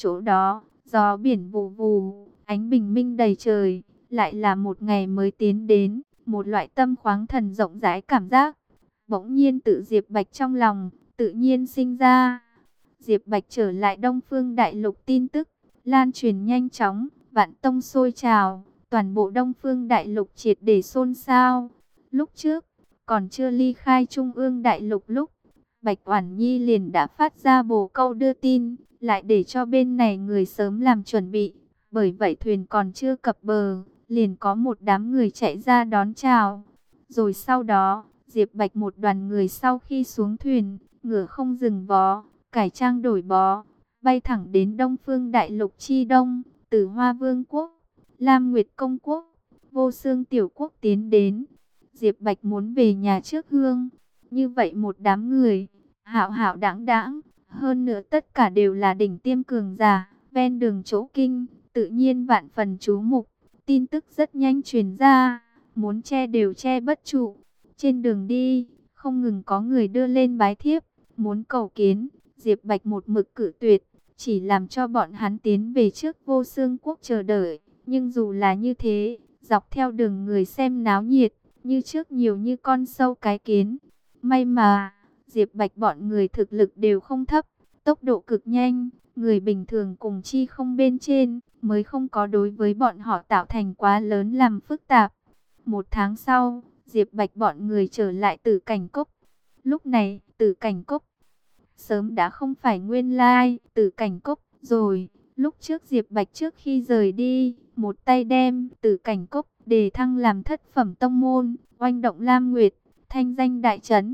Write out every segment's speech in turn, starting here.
Chỗ đó, gió biển vù vù, ánh bình minh đầy trời, lại là một ngày mới tiến đến, một loại tâm khoáng thần rộng rãi cảm giác. Bỗng nhiên tự Diệp Bạch trong lòng, tự nhiên sinh ra. Diệp Bạch trở lại Đông Phương Đại Lục tin tức, lan truyền nhanh chóng, vạn tông sôi trào, toàn bộ Đông Phương Đại Lục triệt để xôn xao. Lúc trước, còn chưa ly khai Trung ương Đại Lục lúc, Bạch Oản Nhi liền đã phát ra bồ câu đưa tin, lại để cho bên này người sớm làm chuẩn bị. Bởi vậy thuyền còn chưa cập bờ, liền có một đám người chạy ra đón chào. Rồi sau đó, Diệp Bạch một đoàn người sau khi xuống thuyền, ngựa không dừng vó, cải trang đổi bó, bay thẳng đến Đông Phương Đại Lục chi đông, Tử Hoa Vương quốc, Lam Nguyệt công quốc, Vô Xương tiểu quốc tiến đến. Diệp Bạch muốn về nhà trước hương. Như vậy một đám người, hạo hạo đãng đãng, hơn nữa tất cả đều là đỉnh tiêm cường giả, ven đường chỗ kinh, tự nhiên vạn phần chú mục. Tin tức rất nhanh truyền ra, muốn che đều che bất trụ. Trên đường đi, không ngừng có người đưa lên bái thiếp, muốn cầu kiến. Diệp Bạch một mực cự tuyệt, chỉ làm cho bọn hắn tiến về trước Vô Xương quốc chờ đợi. Nhưng dù là như thế, dọc theo đường người xem náo nhiệt, như trước nhiều như con sâu cái kiến. May mà, Diệp Bạch bọn người thực lực đều không thấp, tốc độ cực nhanh, người bình thường cùng chi không bên trên, mới không có đối với bọn họ tạo thành quá lớn làm phức tạp. Một tháng sau, Diệp Bạch bọn người trở lại Tử Cảnh Cốc. Lúc này, Tử Cảnh Cốc sớm đã không phải nguyên lai Tử Cảnh Cốc rồi. Lúc trước Diệp Bạch trước khi rời đi, một tay đem Tử Cảnh Cốc đề thăng làm thất phẩm tông môn, oanh động Lam Nguyệt, thanh danh đại chấn.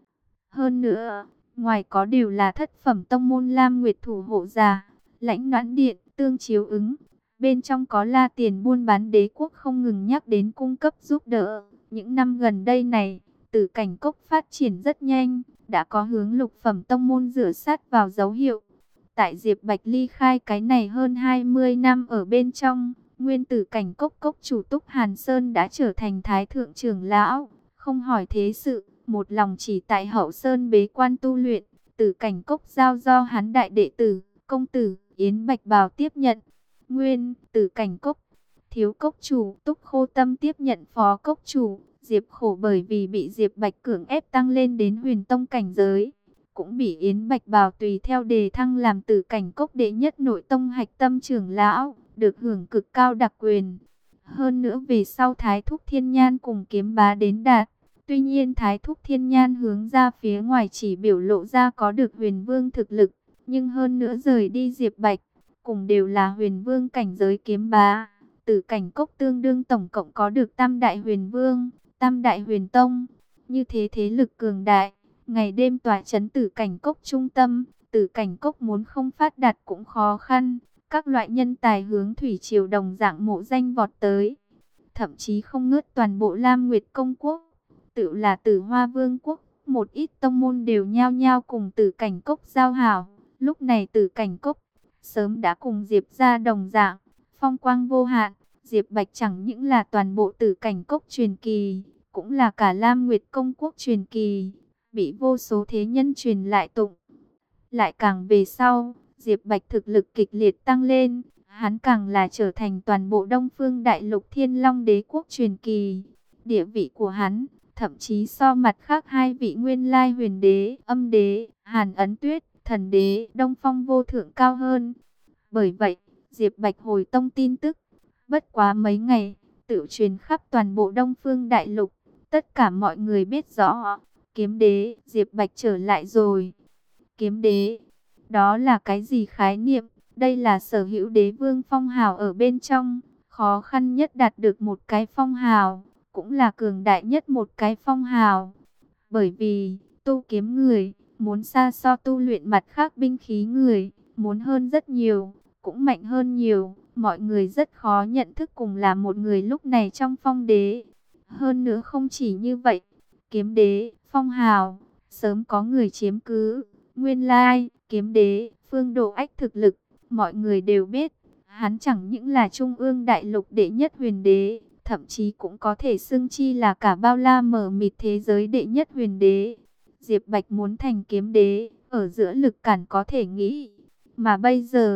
Hơn nữa, ngoài có đều là thất phẩm tông môn Lam Nguyệt thủ hộ giả, Lãnh Noãn Điện, Tương Chiếu Ứng. Bên trong có La Tiền buôn bán đế quốc không ngừng nhắc đến cung cấp giúp đỡ. Những năm gần đây này, Tử Cảnh Cốc phát triển rất nhanh, đã có hướng lục phẩm tông môn rửa sát vào dấu hiệu. Tại Diệp Bạch ly khai cái này hơn 20 năm ở bên trong, nguyên Tử Cảnh Cốc cốc chủ Túc Hàn Sơn đã trở thành thái thượng trưởng lão, không hỏi thế sự, một lòng chỉ tại Hậu Sơn bế quan tu luyện. Tử Cảnh Cốc giao do hắn đại đệ tử, công tử Yến Bạch Bào tiếp nhận. Nguyên Tử Cảnh Cốc thiếu cốc chủ Túc Khô Tâm tiếp nhận phó cốc chủ. Diệp Khổ bởi vì bị Diệp Bạch cưỡng ép tăng lên đến huyền tông cảnh giới, cũng bị Yến Bạch Bào tùy theo đề thăng làm Tử Cảnh Cốc đệ nhất nội tông hạch tâm trưởng lão, được hưởng cực cao đặc quyền. Hơn nữa về sau Thái Thúc Thiên Nhan cùng Kiếm Bá đến đạt. Tuy nhiên Thái Thúc Thiên Nhan hướng ra phía ngoài chỉ biểu lộ ra có được huyền vương thực lực, nhưng hơn nữa rời đi Diệp Bạch, cùng đều là huyền vương cảnh giới Kiếm Bá. Tử Cảnh Cốc tương đương tổng cộng có được tam đại huyền vương, tam đại huyền tông, như thế thế lực cường đại, ngày đêm tỏa chấn Tử Cảnh Cốc trung tâm. Tử Cảnh Cốc muốn không phát đạt cũng khó khăn, các loại nhân tài hướng thủy triều đồng dạng mộ danh vọt tới, thậm chí không ngớt toàn bộ Lam Nguyệt công quốc, tự là Tử Hoa Vương quốc, một ít tông môn đều nhao nhao cùng Tử Cảnh Cốc giao hảo. Lúc này Tử Cảnh Cốc sớm đã cùng Diệp gia đồng dạng, phong quang vô hạn. Diệp Bạch chẳng những là toàn bộ Tử Cảnh Cốc truyền kỳ, cũng là cả Lam Nguyệt công quốc truyền kỳ, bị vô số thế nhân truyền lại tụng. Lại càng về sau, Diệp Bạch thực lực kịch liệt tăng lên, hắn càng là trở thành toàn bộ Đông Phương Đại Lục Thiên Long Đế quốc truyền kỳ. Địa vị của hắn thậm chí so mặt khác hai vị nguyên lai huyền đế, âm đế, Hàn Ấn Tuyết, thần đế, Đông Phong Vô Thượng cao hơn. Bởi vậy, Diệp Bạch hồi tông tin tức, bất quá mấy ngày, tự truyền khắp toàn bộ Đông Phương Đại Lục. Tất cả mọi người biết rõ, kiếm đế, Diệp Bạch trở lại rồi. Kiếm đế, đó là cái gì khái niệm? Đây là sở hữu đế vương phong hào ở bên trong, khó khăn nhất đạt được một cái phong hào, cũng là cường đại nhất một cái phong hào. Bởi vì, tu kiếm người, muốn xa so tu luyện mặt khác binh khí người, muốn hơn rất nhiều, cũng mạnh hơn nhiều. Mọi người rất khó nhận thức cùng là một người lúc này trong phong đế. Hơn nữa không chỉ như vậy, kiếm đế, phong hào, sớm có người chiếm cứ. Nguyên lai, kiếm đế, Phương Độ Ách thực lực, mọi người đều biết. Hắn chẳng những là Trung ương Đại Lục đệ nhất huyền đế, thậm chí cũng có thể xưng chi là cả bao la mở mịt thế giới đệ nhất huyền đế. Diệp Bạch muốn thành kiếm đế, ở giữa lực cản có thể nghĩ. Mà bây giờ,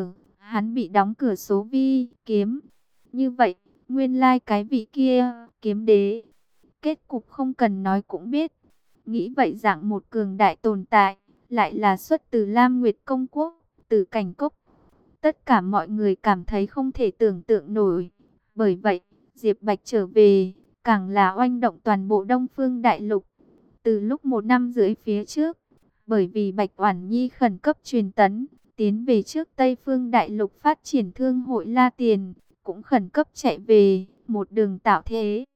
hắn bị đóng cửa số vi kiếm. Như vậy, nguyên lai cái vị kia, kiếm đế, kết cục không cần nói cũng biết. Nghĩ vậy dạng một cường đại tồn tại, lại là xuất từ Lam Nguyệt Công Quốc, từ Cảnh Cốc. Tất cả mọi người cảm thấy không thể tưởng tượng nổi. Bởi vậy, Diệp Bạch trở về, càng là oanh động toàn bộ Đông Phương Đại Lục. Từ lúc 1 năm rưỡi phía trước, bởi vì Bạch Oản Nhi khẩn cấp truyền tấn, tiến về trước Tây Phương Đại Lục phát triển thương hội La Tiền, cũng khẩn cấp chạy về, một đường tạo thế.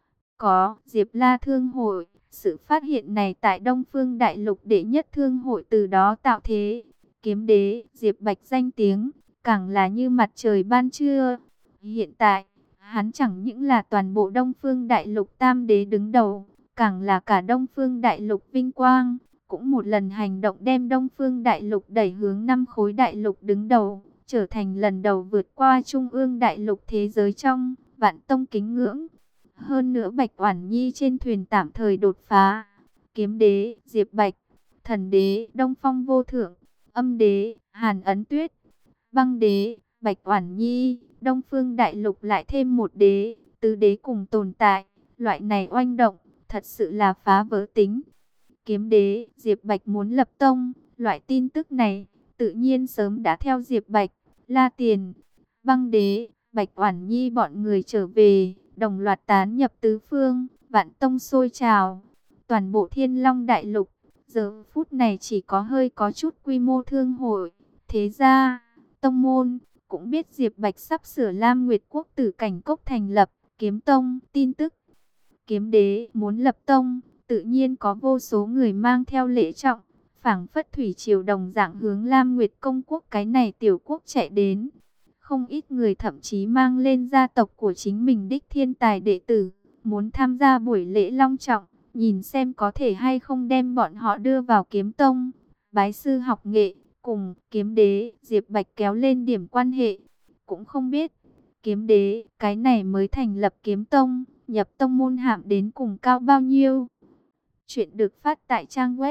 Có Diệp La Thương hội, sự phát hiện này tại Đông Phương Đại Lục đệ nhất thương hội từ đó tạo thế. Kiếm đế Diệp Bạch danh tiếng, càng là như mặt trời ban trưa. Hiện tại, hắn chẳng những là toàn bộ Đông Phương Đại Lục tam đế đứng đầu, càng là cả Đông Phương Đại Lục vinh quang. Cũng một lần hành động đem Đông Phương Đại Lục đẩy hướng 5 khối đại lục đứng đầu, trở thành lần đầu vượt qua Trung ương Đại Lục thế giới trong vạn tông kính ngưỡng. Hơn nữa Bạch Oản Nhi trên thuyền tạm thời đột phá. Kiếm đế Diệp Bạch, thần đế Đông Phong Vô Thượng, âm đế Hàn Ấn Tuyết, băng đế Bạch Oản Nhi, Đông Phương Đại Lục lại thêm một đế, tứ đế cùng tồn tại. Loại này oanh động, thật sự là phá vỡ tính. Kiếm đế Diệp Bạch muốn lập tông, loại tin tức này tự nhiên sớm đã theo Diệp Bạch, La Tiền, băng đế, Bạch Oản Nhi bọn người trở về, đồng loạt tán nhập tứ phương, vạn tông sôi trào. Toàn bộ Thiên Long Đại Lục, giờ phút này chỉ có hơi có chút quy mô thương hội, thế gia, tông môn, cũng biết Diệp Bạch sắp sửa Lam Nguyệt Quốc Tử Cảnh Cốc thành lập, kiếm tông, tin tức. Kiếm đế muốn lập tông, tự nhiên có vô số người mang theo lễ trọng, phảng phất thủy triều đồng dạng hướng Lam Nguyệt Công Quốc cái này tiểu quốc chạy đến. Không ít người thậm chí mang lên gia tộc của chính mình đích thiên tài đệ tử, muốn tham gia buổi lễ long trọng, nhìn xem có thể hay không đem bọn họ đưa vào kiếm tông, bái sư học nghệ, cùng kiếm đế Diệp Bạch kéo lên điểm quan hệ. Cũng không biết, kiếm đế cái này mới thành lập kiếm tông, nhập tông môn hàm đến cùng cao bao nhiêu. Chuyện được phát tại trang web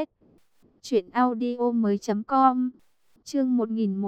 truyệnaudiomoi.com. Chương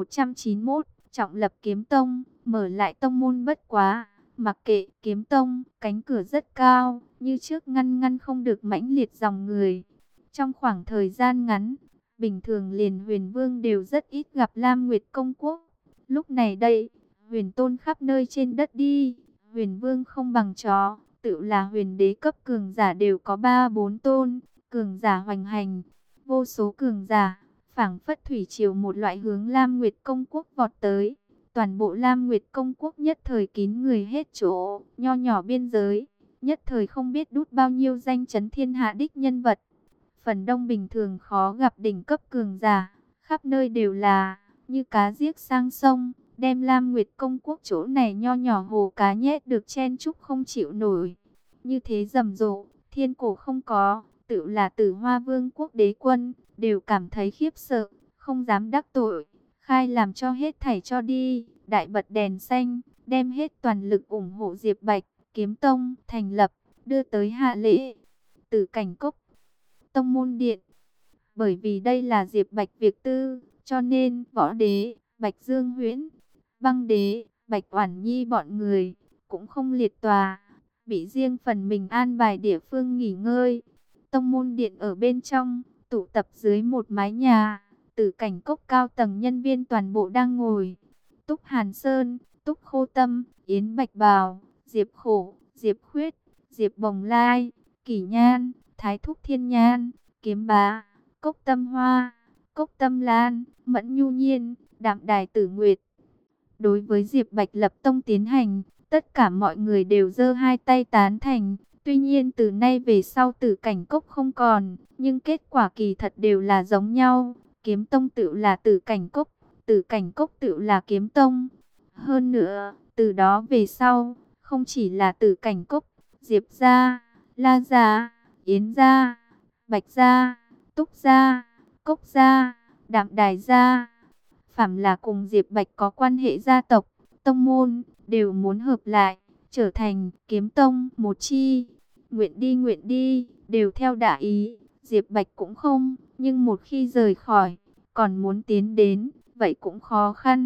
1191, trọng lập kiếm tông, mở lại tông môn bất quá, mặc kệ kiếm tông, cánh cửa rất cao, như trước ngăn không được mãnh liệt dòng người. Trong khoảng thời gian ngắn, bình thường liền Huyền Vương đều rất ít gặp Lam Nguyệt Công Quốc. Lúc này đây, Huyền Tôn khắp nơi trên đất đi, Huyền Vương không bằng chó, tự là huyền đế cấp cường giả đều có 3-4 tôn, cường giả hoành hành, vô số cường giả, phảng phất thủy triều một loại hướng Lam Nguyệt Công Quốc vọt tới. Toàn bộ Lam Nguyệt Công Quốc nhất thời kín người hết chỗ, nho nhỏ biên giới, nhất thời không biết đút bao nhiêu danh chấn thiên hạ đích nhân vật. Phần đông bình thường khó gặp đỉnh cấp cường giả, khắp nơi đều là như cá giết sang sông, đem Lam Nguyệt Công Quốc chỗ này nho nhỏ hồ cá nhét được chen chúc không chịu nổi. Như thế rầm rộ, thiên cổ không có, tự là Tử Hoa Vương quốc đế quân, đều cảm thấy khiếp sợ, không dám đắc tội, khai làm cho hết thảy cho đi, đại bật đèn xanh, đem hết toàn lực ủng hộ Diệp Bạch, kiếm tông, thành lập, đưa tới hạ lễ, Tử Cảnh Cốc, tông môn điện. Bởi vì đây là Diệp Bạch việc tư, cho nên võ đế, Bạch Dương Huyễn, băng đế, Bạch Oản Nhi bọn người, cũng không liệt tòa, bị riêng phần mình an bài địa phương nghỉ ngơi. Tông môn điện ở bên trong, tụ tập dưới một mái nhà, Tử Cảnh Cốc cao tầng nhân viên toàn bộ đang ngồi. Túc Hàn Sơn, Túc Khô Tâm, Yến Bạch Bào, Diệp Khổ, Diệp Khuyết, Diệp Bồng Lai, Kỷ Nhan, Thái Thúc Thiên Nhan, Kiếm Bá, Cốc Tâm Hoa, Cốc Tâm Lan, Mẫn Nhu Nhiên, Đạm Đài Tử Nguyệt. Đối với Diệp Bạch lập tông tiến hành, tất cả mọi người đều giơ hai tay tán thành. Tuy nhiên từ nay về sau Tử Cảnh Cốc không còn, nhưng kết quả kỳ thật đều là giống nhau. Kiếm tông tự là Tử Cảnh Cốc, Tử Cảnh Cốc tự là kiếm tông. Hơn nữa, từ đó về sau, không chỉ là Tử Cảnh Cốc, Diệp gia, La gia, Yến gia, Bạch gia, Túc gia, Cốc gia, Đạm Đài gia, phàm là cùng Diệp Bạch có quan hệ gia tộc, tông môn, đều muốn hợp lại, trở thành kiếm tông một chi. Nguyện đi, đều theo đả ý. Diệp Bạch cũng không, nhưng một khi rời khỏi, còn muốn tiến đến, vậy cũng khó khăn.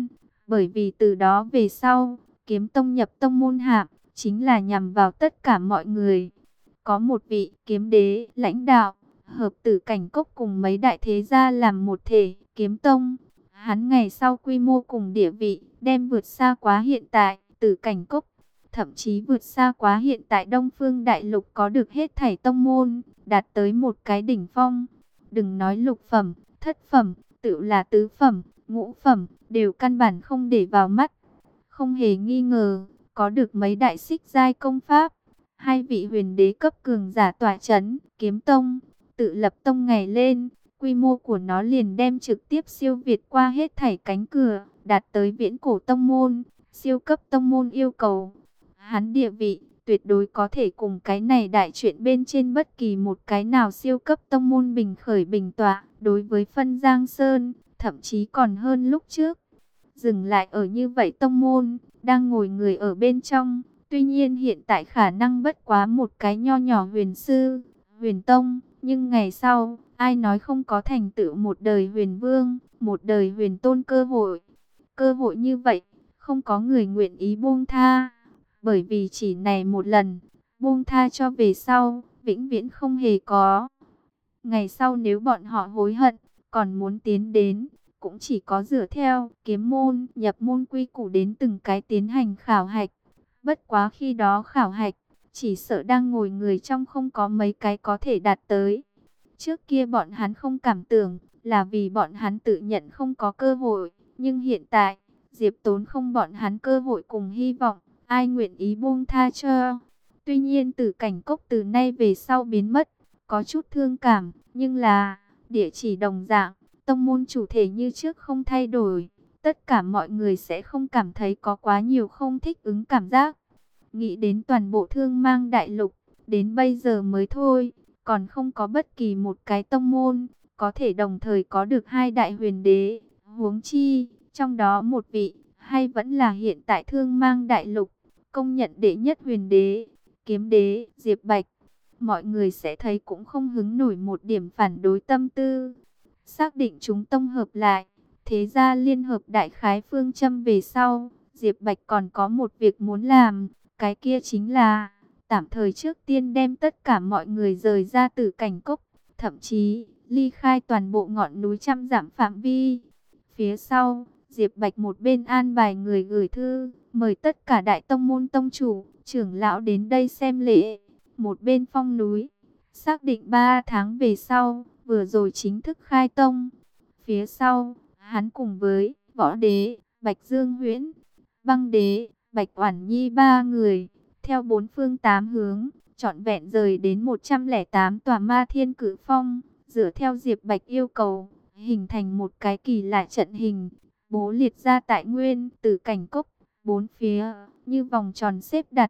Bởi vì từ đó về sau, kiếm tông nhập tông môn hạm, chính là nhằm vào tất cả mọi người. Có một vị kiếm đế lãnh đạo, hợp Tử Cảnh Cốc cùng mấy đại thế gia làm một thể, kiếm tông. Hắn ngày sau quy mô cùng địa vị, đem vượt xa quá hiện tại, Tử Cảnh Cốc. Thậm chí vượt xa quá hiện tại Đông Phương Đại Lục có được hết thảy tông môn, đạt tới một cái đỉnh phong. Đừng nói lục phẩm, thất phẩm, tự là tứ phẩm, ngũ phẩm, đều căn bản không để vào mắt. Không hề nghi ngờ, có được mấy đại xích giai công pháp, hai vị huyền đế cấp cường giả tọa chấn, kiếm tông, tự lập tông ngày lên, quy mô của nó liền đem trực tiếp siêu việt qua hết thảy cánh cửa, đạt tới viễn cổ tông môn, siêu cấp tông môn yêu cầu. Hắn địa vị tuyệt đối có thể cùng cái này đại chuyện bên trên bất kỳ một cái nào siêu cấp tông môn bình khởi bình tọa, đối với phân Giang Sơn, thậm chí còn hơn lúc trước. Dừng lại ở như vậy tông môn, đang ngồi người ở bên trong, tuy nhiên hiện tại khả năng bất quá một cái nho nhỏ huyền sư, huyền tông, nhưng ngày sau, ai nói không có thành tựu một đời huyền vương, một đời huyền tôn cơ hội. Cơ hội như vậy, không có người nguyện ý buông tha, bởi vì chỉ này một lần, buông tha cho về sau, vĩnh viễn không hề có. Ngày sau nếu bọn họ hối hận, còn muốn tiến đến, cũng chỉ có dựa theo kiếm môn, nhập môn quy củ đến từng cái tiến hành khảo hạch. Bất quá khi đó khảo hạch, chỉ sợ đang ngồi người trong không có mấy cái có thể đạt tới. Trước kia bọn hắn không cảm tưởng, là vì bọn hắn tự nhận không có cơ hội. Nhưng hiện tại, Diệp Tốn không bọn hắn cơ hội cùng hy vọng, ai nguyện ý buông tha cho. Tuy nhiên Tử Cảnh Cốc từ nay về sau biến mất, có chút thương cảm, nhưng là địa chỉ đồng dạng, tông môn chủ thể như trước không thay đổi. Tất cả mọi người sẽ không cảm thấy có quá nhiều không thích ứng cảm giác. Nghĩ đến toàn bộ Thương Mang Đại Lục, đến bây giờ mới thôi, còn không có bất kỳ một cái tông môn có thể đồng thời có được hai đại huyền đế. Huống chi, trong đó một vị hay vẫn là hiện tại Thương Mang Đại Lục công nhận đệ nhất huyền đế, kiếm đế Diệp Bạch. Mọi người sẽ thấy cũng không hứng nổi một điểm phản đối tâm tư. Xác định chúng tông hợp lại, thế ra liên hợp đại khái phương châm về sau, Diệp Bạch còn có một việc muốn làm, cái kia chính là tạm thời trước tiên đem tất cả mọi người rời ra Tử Cảnh Cốc, thậm chí ly khai toàn bộ ngọn núi trăm dặm phạm vi. Phía sau, Diệp Bạch một bên an bài người gửi thư, mời tất cả đại tông môn tông chủ, trưởng lão đến đây xem lễ. Một bên phong núi, xác định 3 tháng về sau, vừa rồi chính thức khai tông. Phía sau, hắn cùng với Võ Đế, Bạch Dương Huyễn, Băng Đế, Bạch Oản Nhi ba người, theo bốn phương tám hướng, trọn vẹn rời đến 108 tòa Ma Thiên Cử Phong, dựa theo Diệp Bạch yêu cầu, hình thành một cái kỳ lạ trận hình, bố liệt ra tại nguyên Tử Cảnh Cốc, bốn phía như vòng tròn xếp đặt.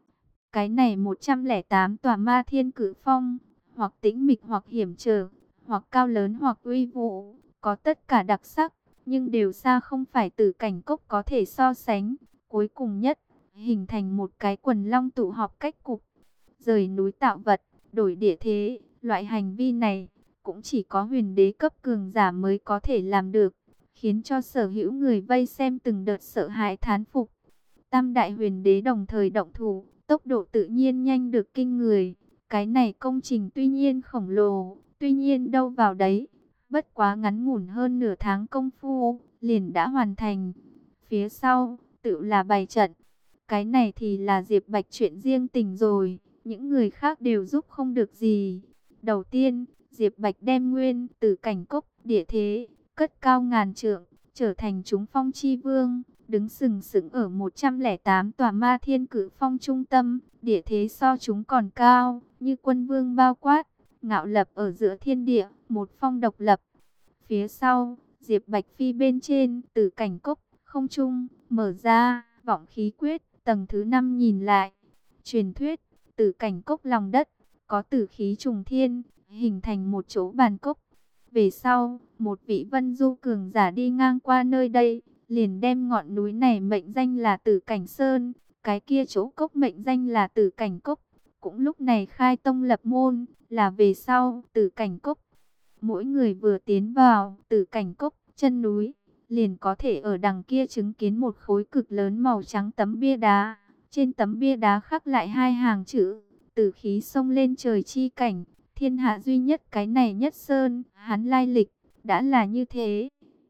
Cái này 108 tòa Ma Thiên Cử Phong, hoặc tĩnh mịch hoặc hiểm trở, hoặc cao lớn hoặc uy vũ, có tất cả đặc sắc, nhưng đều xa không phải Tử Cảnh Cốc có thể so sánh. Cuối cùng nhất, hình thành một cái quần long tụ họp cách cục, rời núi tạo vật, đổi địa thế. Loại hành vi này cũng chỉ có huyền đế cấp cường giả mới có thể làm được, khiến cho sở hữu người vây xem từng đợt sợ hãi thán phục. Tam đại huyền đế đồng thời động thủ, tốc độ tự nhiên nhanh được kinh người. Cái này công trình tuy nhiên khổng lồ, tuy nhiên đâu vào đấy, bất quá ngắn ngủn hơn nửa tháng công phu, liền đã hoàn thành. Phía sau, tự là bày trận. Cái này thì là Diệp Bạch chuyện riêng tình rồi, những người khác đều giúp không được gì. Đầu tiên, Diệp Bạch đem nguyên Tử Cảnh Cốc địa thế, cất cao ngàn trượng, trở thành chúng phong chi vương, đứng sừng sững ở 108 tòa Ma Thiên Cử Phong trung tâm, địa thế so chúng còn cao, như quân vương bao quát, ngạo lập ở giữa thiên địa, một phong độc lập. Phía sau, Diệp Bạch phi bên trên Tử Cảnh Cốc, không trung, mở ra, vọng khí quyết, tầng thứ 5 nhìn lại. Truyền thuyết, Tử Cảnh Cốc lòng đất, có tử khí trùng thiên, hình thành một chỗ bàn cốc. Về sau, một vị vân du cường giả đi ngang qua nơi đây, liền đem ngọn núi này mệnh danh là Tử Cảnh Sơn, cái kia chỗ cốc mệnh danh là Tử Cảnh Cốc. Cũng lúc này khai tông lập môn, là về sau Tử Cảnh Cốc. Mỗi người vừa tiến vào Tử Cảnh Cốc, chân núi liền có thể ở đằng kia chứng kiến một khối cực lớn màu trắng tấm bia đá. Trên tấm bia đá khắc lại hai hàng chữ: Tử khí xông lên trời chi cảnh, thiên hạ duy nhất cái này nhất sơn. Hắn lai lịch đã là như thế.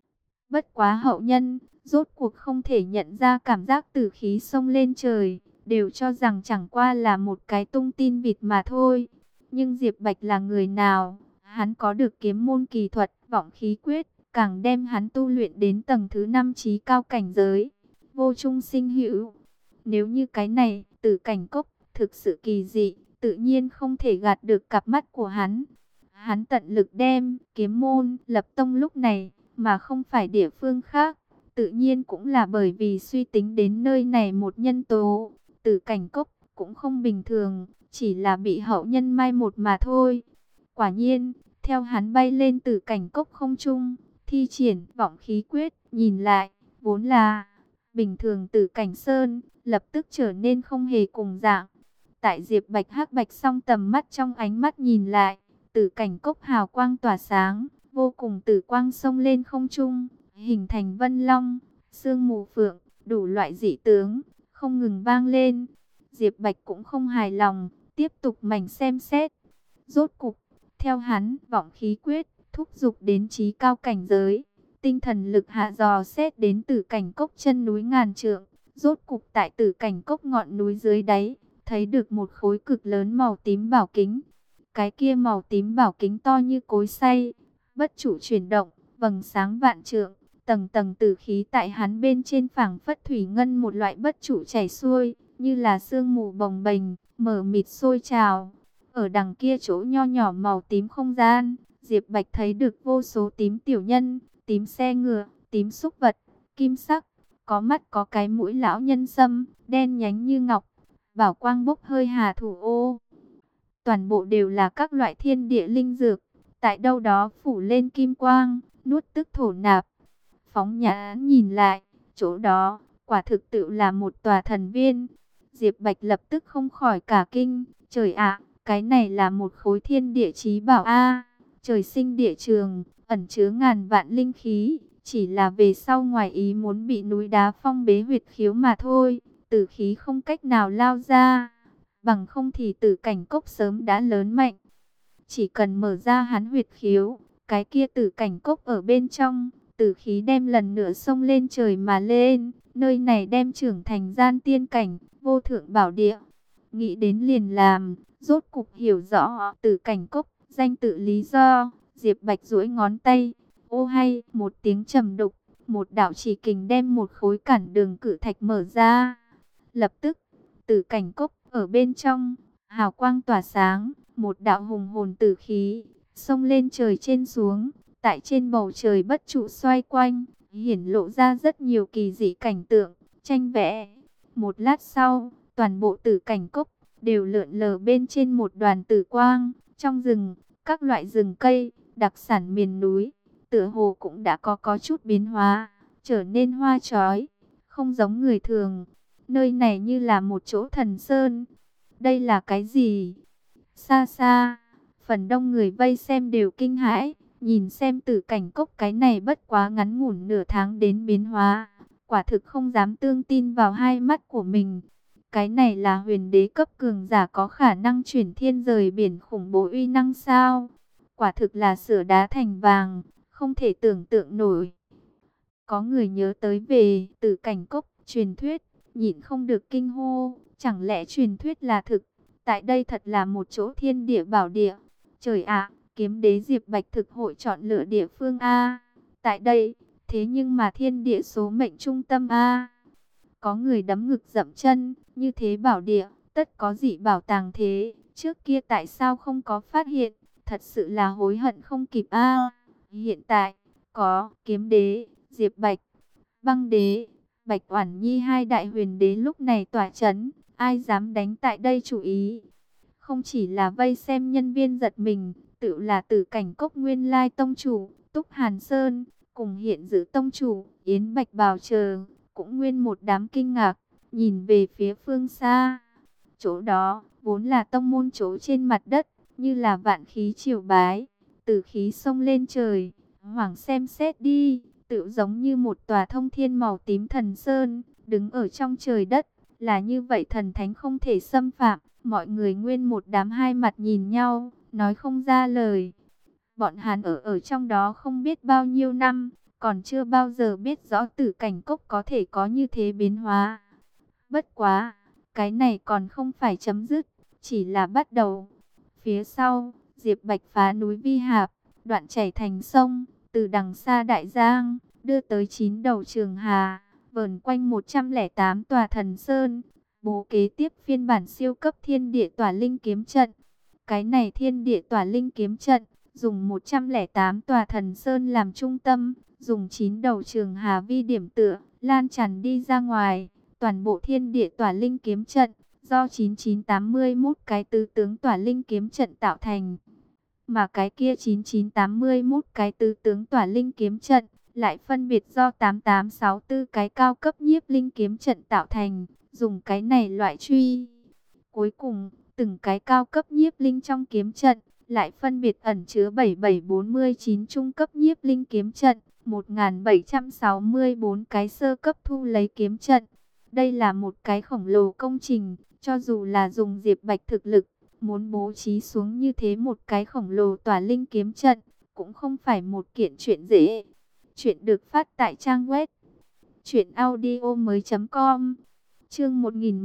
Bất quá hậu nhân rốt cuộc không thể nhận ra cảm giác tử khí xông lên trời, đều cho rằng chẳng qua là một cái tung tin vịt mà thôi. Nhưng Diệp Bạch là người nào? Hắn có được kiếm môn kỳ thuật, vọng khí quyết, càng đem hắn tu luyện đến tầng thứ 5 trí cao cảnh giới, vô trung sinh hữu. Nếu như cái này, tử cảnh cốc, thực sự kỳ dị, tự nhiên không thể gạt được cặp mắt của hắn. Hắn tận lực đem kiếm môn lập tông lúc này, mà không phải địa phương khác, tự nhiên cũng là bởi vì suy tính đến nơi này một nhân tố. Tử cảnh cốc cũng không bình thường, chỉ là bị hậu nhân mai một mà thôi. Quả nhiên, theo hắn bay lên tử cảnh cốc không trung, thi triển vọng khí quyết, nhìn lại, vốn là bình thường tử cảnh sơn, lập tức trở nên không hề cùng dạng. Tại Diệp Bạch hắc bạch song tầm mắt trong ánh mắt nhìn lại, tử cảnh cốc hào quang tỏa sáng, vô cùng tử quang xông lên không trung, hình thành vân long, sương mù phượng, đủ loại dị tướng, không ngừng vang lên. Diệp Bạch cũng không hài lòng, tiếp tục mảnh xem xét. Rốt cục, theo hắn, vọng khí quyết, thúc giục đến trí cao cảnh giới. Tinh thần lực hạ dò xét đến tử cảnh cốc chân núi ngàn trượng. Rốt cục tại tử cảnh cốc ngọn núi dưới đáy, thấy được một khối cực lớn màu tím bảo kính. Cái kia màu tím bảo kính to như cối xay, bất chủ chuyển động, vầng sáng vạn trượng. Tầng tầng tử khí tại hắn bên trên phảng phất thủy ngân một loại bất chủ chảy xuôi, như là sương mù bồng bềnh, mờ mịt sôi trào. Ở đằng kia chỗ nho nhỏ màu tím không gian, Diệp Bạch thấy được vô số tím tiểu nhân, tím xe ngựa, tím súc vật, kim sắc, có mắt có cái mũi lão nhân sâm, đen nhánh như ngọc, bảo quang bốc hơi hà thủ ô. Toàn bộ đều là các loại thiên địa linh dược, tại đâu đó phủ lên kim quang, nuốt tức thổ nạp. Phóng nhãn nhìn lại, chỗ đó, quả thực tự là một tòa thần viên. Diệp Bạch lập tức không khỏi cả kinh, trời ạ, cái này là một khối thiên địa chí bảo a. Trời sinh địa trường, ẩn chứa ngàn vạn linh khí, chỉ là về sau ngoài ý muốn bị núi đá phong bế huyệt khiếu mà thôi, tử khí không cách nào lao ra. Bằng không thì tử cảnh cốc sớm đã lớn mạnh. Chỉ cần mở ra hắn huyệt khiếu, cái kia tử cảnh cốc ở bên trong, tử khí đem lần nữa xông lên trời mà lên, nơi này đem trưởng thành gian tiên cảnh, vô thượng bảo địa. Nghĩ đến liền làm, rốt cục hiểu rõ tử cảnh cốc, danh tự lý do. Diệp Bạch duỗi ngón tay, ô hay, một tiếng trầm đục, một đạo chỉ kình đem một khối cản đường cự thạch mở ra. Lập tức, tử cảnh cốc ở bên trong, hào quang tỏa sáng, một đạo hùng hồn tử khí, xông lên trời trên xuống, tại trên bầu trời bất trụ xoay quanh, hiển lộ ra rất nhiều kỳ dị cảnh tượng, tranh vẽ. Một lát sau, toàn bộ tử cảnh cốc đều lượn lờ bên trên một đoàn tử quang. Trong rừng, các loại rừng cây, đặc sản miền núi, tựa hồ cũng đã có chút biến hóa, trở nên hoa chói, không giống người thường. Nơi này như là một chỗ thần sơn. Đây là cái gì? Xa xa, phần đông người vây xem đều kinh hãi, nhìn xem tử cảnh cốc cái này bất quá ngắn ngủn nửa tháng đến biến hóa, quả thực không dám tương tin vào hai mắt của mình. Cái này là huyền đế cấp cường giả có khả năng chuyển thiên rời biển khủng bố uy năng sao? Quả thực là sửa đá thành vàng, không thể tưởng tượng nổi. Có người nhớ tới về tử cảnh cốc truyền thuyết, nhịn không được kinh hô, chẳng lẽ truyền thuyết là thực? Tại đây thật là một chỗ thiên địa bảo địa. Trời ạ, kiếm đế Diệp Bạch thực hội chọn lựa địa phương A. Tại đây, thế nhưng mà thiên địa số mệnh trung tâm A. Có người đấm ngực dậm chân, như thế bảo địa, tất có dị bảo tàng thế. Trước kia tại sao không có phát hiện, thật sự là hối hận không kịp A. Hiện tại, có kiếm đế, Diệp Bạch, băng đế, Bạch Oản Nhi hai đại huyền đế lúc này tỏa chấn, ai dám đánh tại đây chủ ý. Không chỉ là vây xem nhân viên giật mình, tự là tử cảnh cốc nguyên lai tông chủ, Túc Hàn Sơn, cùng hiện giữ tông chủ, Yến Bạch Bào chờ, cũng nguyên một đám kinh ngạc, nhìn về phía phương xa. Chỗ đó, vốn là tông môn chỗ trên mặt đất, như là vạn khí triều bái, tử khí xông lên trời, hoảng xem xét đi, tựu giống như một tòa thông thiên màu tím thần sơn, đứng ở trong trời đất, là như vậy thần thánh không thể xâm phạm. Mọi người nguyên một đám hai mặt nhìn nhau, nói không ra lời. Bọn hắn ở trong đó không biết bao nhiêu năm, còn chưa bao giờ biết rõ Tử Cảnh Cốc có thể có như thế biến hóa. Bất quá, cái này còn không phải chấm dứt, chỉ là bắt đầu. Phía sau, Diệp Bạch phá núi Vi Hạp, đoạn chảy thành sông, từ đằng xa Đại Giang, đưa tới 9 đầu Trường Hà, vờn quanh 108 tòa thần sơn, bố kế tiếp phiên bản siêu cấp Thiên Địa Tỏa Linh Kiếm Trận. Cái này Thiên Địa Tỏa Linh Kiếm Trận, dùng 108 tòa thần sơn làm trung tâm, dùng 9 đầu Trường Hà vi điểm tựa, lan tràn đi ra ngoài. Toàn bộ Thiên Địa Tỏa Linh Kiếm Trận do 9981 cái tứ tướng Tỏa Linh Kiếm Trận tạo thành. Mà cái kia 9981 cái tứ tướng Tỏa Linh Kiếm Trận lại phân biệt do 8864 cái cao cấp Nhiếp Linh Kiếm Trận tạo thành, dùng cái này loại truy. Cuối cùng, từng cái cao cấp Nhiếp Linh trong kiếm trận lại phân biệt ẩn chứa 7749 trung cấp Nhiếp Linh Kiếm Trận, 1764 cái sơ cấp Thu Lấy Kiếm Trận. Đây là một cái khổng lồ công trình, cho dù là dùng Diệp Bạch thực lực, muốn bố trí xuống như thế một cái khổng lồ Tỏa Linh Kiếm Trận, cũng không phải một kiện chuyện dễ. Chuyện được phát tại trang web truyệnaudiomoi.com. Chương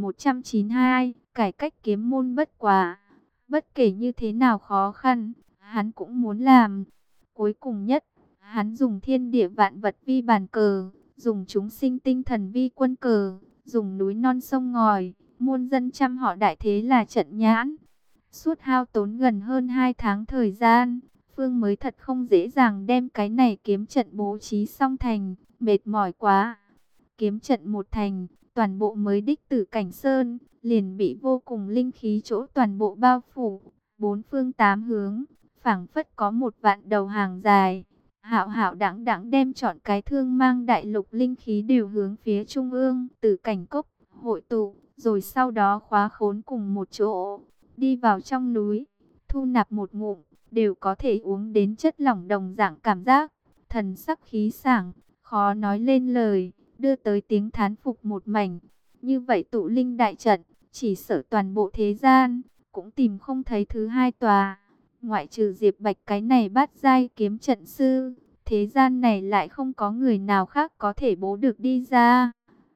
1192, cải cách kiếm môn bất quá. Bất kể như thế nào khó khăn, hắn cũng muốn làm. Cuối cùng nhất, hắn dùng thiên địa vạn vật vi bàn cờ, dùng chúng sinh tinh thần vi quân cờ, dùng núi non sông ngòi, muôn dân trăm họ đại thế là trận nhãn. Suốt hao tốn gần hơn 2 tháng thời gian, Phương mới thật không dễ dàng đem cái này kiếm trận bố trí xong thành, mệt mỏi quá. Kiếm trận một thành, toàn bộ mới đích Tử Cảnh Sơn liền bị vô cùng linh khí chỗ toàn bộ bao phủ, bốn phương tám hướng, phảng phất có một vạn đầu hàng dài. Hạo hạo đãng đãng đem chọn cái Thương Mang đại lục linh khí đều hướng phía trung ương Tử Cảnh Cốc hội tụ, rồi sau đó khóa khốn cùng một chỗ, đi vào trong núi, thu nạp một ngụm, đều có thể uống đến chất lỏng đồng dạng cảm giác, thần sắc khí sảng, khó nói lên lời, đưa tới tiếng thán phục một mảnh. Như vậy tụ linh đại trận, chỉ sợ toàn bộ thế gian cũng tìm không thấy thứ hai tòa, ngoại trừ Diệp Bạch cái này bát giai kiếm trận sư, thế gian này lại không có người nào khác có thể bố được đi ra.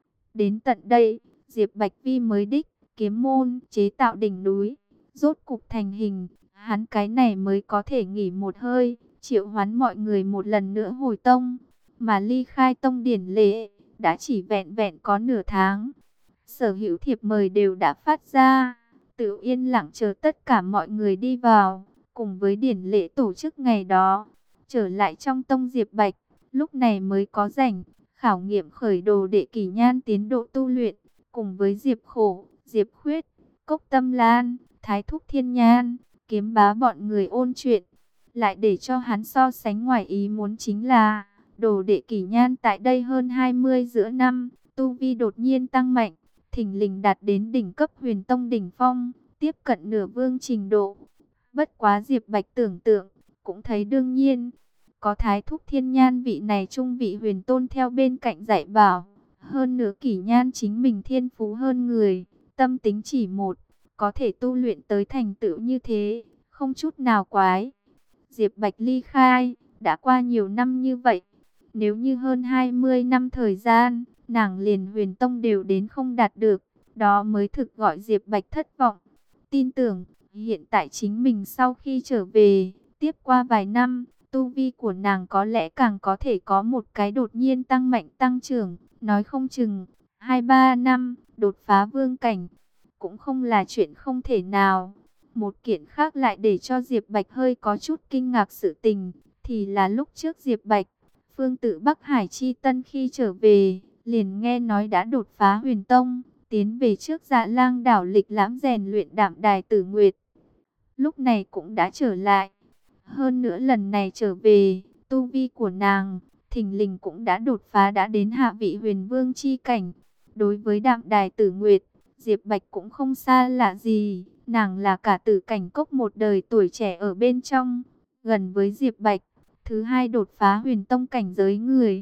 Đến tận đây, Diệp Bạch vi mới đích kiếm môn chế tạo đỉnh núi rốt cục thành hình, hắn cái này mới có thể nghỉ một hơi, triệu hoán mọi người một lần nữa hồi tông, mà ly khai tông điển lễ đã chỉ vẹn vẹn có nửa tháng. Sở hữu thiệp mời đều đã phát ra, tự yên lặng chờ tất cả mọi người đi vào, cùng với điển lễ tổ chức ngày đó. Trở lại trong tông Diệp Bạch, lúc này mới có rảnh khảo nghiệm khởi đồ đệ Kỷ Nhan tiến độ tu luyện, cùng với Diệp Khổ, Diệp Khuyết, Cốc Tâm Lan, Thái Thúc Thiên Nhan, Kiếm Bá bọn người ôn chuyện. Lại để cho hắn so sánh ngoài ý muốn chính là, đồ đệ Kỷ Nhan tại đây hơn 20 giữa năm, tu vi đột nhiên tăng mạnh, thình lình đạt đến đỉnh cấp Huyền Tông đỉnh phong, tiếp cận nửa vương trình độ. Bất quá Diệp Bạch tưởng tượng, cũng thấy đương nhiên, có Thái Thúc Thiên Nhan vị này trung vị huyền tôn theo bên cạnh dạy bảo, hơn nữa Kỷ Nhan chính mình thiên phú hơn người, tâm tính chỉ một, có thể tu luyện tới thành tựu như thế, không chút nào quái. Diệp Bạch ly khai, đã qua nhiều năm như vậy, nếu như hơn 20 năm thời gian, nàng liền Huyền Tông đều đến không đạt được, đó mới thực gọi Diệp Bạch thất vọng. Tin tưởng, hiện tại chính mình sau khi trở về, tiếp qua vài năm, tu vi của nàng có lẽ càng có thể có một cái đột nhiên tăng mạnh tăng trưởng, nói không chừng 2-3 năm đột phá vương cảnh cũng không là chuyện không thể nào. Một kiện khác lại để cho Diệp Bạch hơi có chút kinh ngạc sự tình, thì là lúc trước Diệp Bạch, Phương Tự Bắc Hải Chi Tân khi trở về, liền nghe nói đã đột phá Huyền Tông, tiến về trước Dạ Lang đảo lịch lãm rèn luyện Đạm Đài Tử Nguyệt. Lúc này cũng đã trở lại. Hơn nữa lần này trở về, tu vi của nàng, thình lình cũng đã đột phá đã đến hạ vị huyền vương chi cảnh. Đối với Đạm Đài Tử Nguyệt, Diệp Bạch cũng không xa lạ gì, nàng là cả Tử Cảnh Cốc một đời tuổi trẻ ở bên trong, gần với Diệp Bạch, thứ hai đột phá Huyền Tông cảnh giới người.